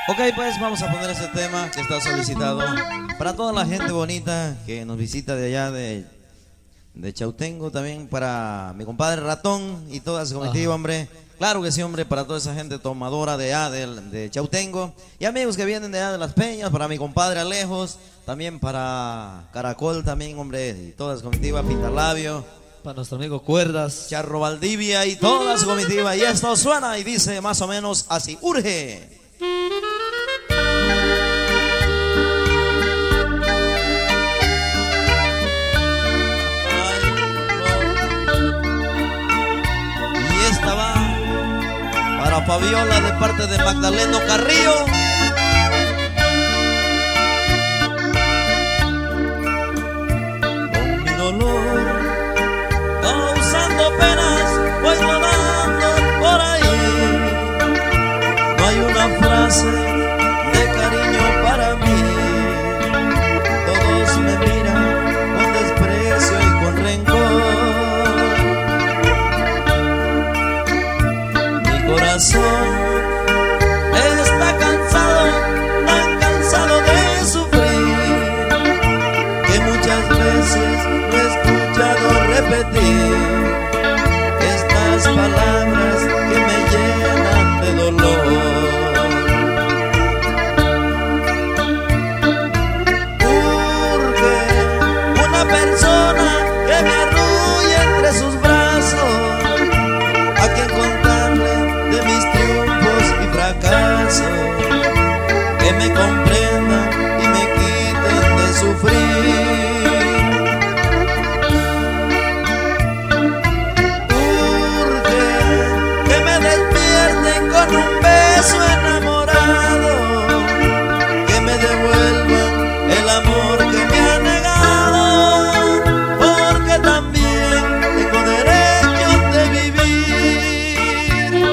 Ok, pues vamos a poner ese tema que está solicitado para toda la gente bonita que nos visita de allá de Chautengo, también para mi compadre Ratón y toda su comitiva, hombre. Claro que sí, hombre, para toda esa gente tomadora de allá de Chautengo y amigos que vienen de allá de Las Peñas, para mi compadre Alejos, también para Caracol también, hombre, y toda su comitiva, Pintalabio, para nuestro amigo Cuerdas, Charro Valdivia y toda su comitiva. Y esto suena y dice más o menos así: urge. Y esta va para Fabiola de parte de Magdaleno Carrillo. Con mi dolor, causando penas, voy rodando por ahí. No hay una frase de cariño para mí. Todos me miran con desprecio y con rencor. Mi corazón está cansado, tan cansado de sufrir, que muchas veces lo he escuchado repetir estas palabras que me llenan de dolor. Urge una persona que me arrulle entre sus brazos, a quien contarle de mis triunfos y fracasos, que me comprendan y me quiten de sufrir. Con un beso enamorado, que me devuelvan el amor que me ha negado, porque también tengo derecho de vivir.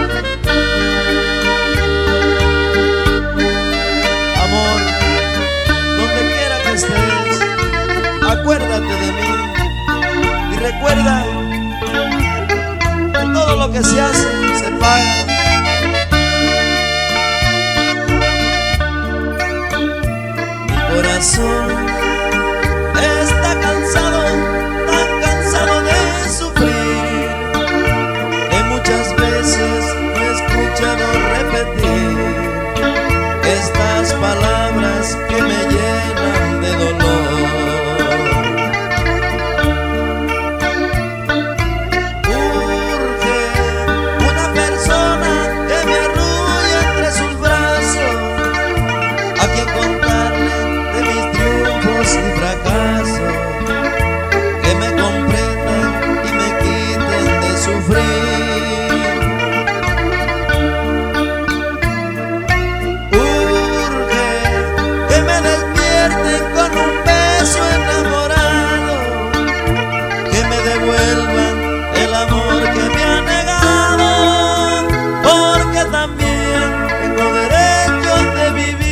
Amor, donde quiera que estés, acuérdate de mí y recuerda que todo lo que se hace se paga. Corazón está cansado, tan cansado de sufrir, que muchas veces he escuchado repetir estas palabras que me llenan de dolor. Urge una persona que me arrulle entre sus brazos, a quien contarle y fracaso, que me comprendan y me quiten de sufrir. Urge que me despierten con un beso enamorado, que me devuelvan el amor que me ha negado, porque también tengo derecho de vivir.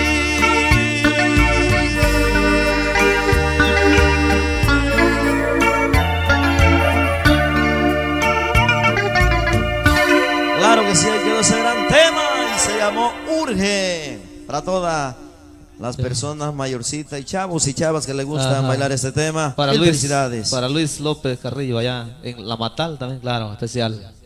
Claro que sí, ahí quedó ese gran tema y se llamó Urge, para todas las personas mayorcitas y chavos y chavas que les gustan bailar este tema. para Felicidades. Para Luis López Carrillo allá en La Matal también, claro, especial.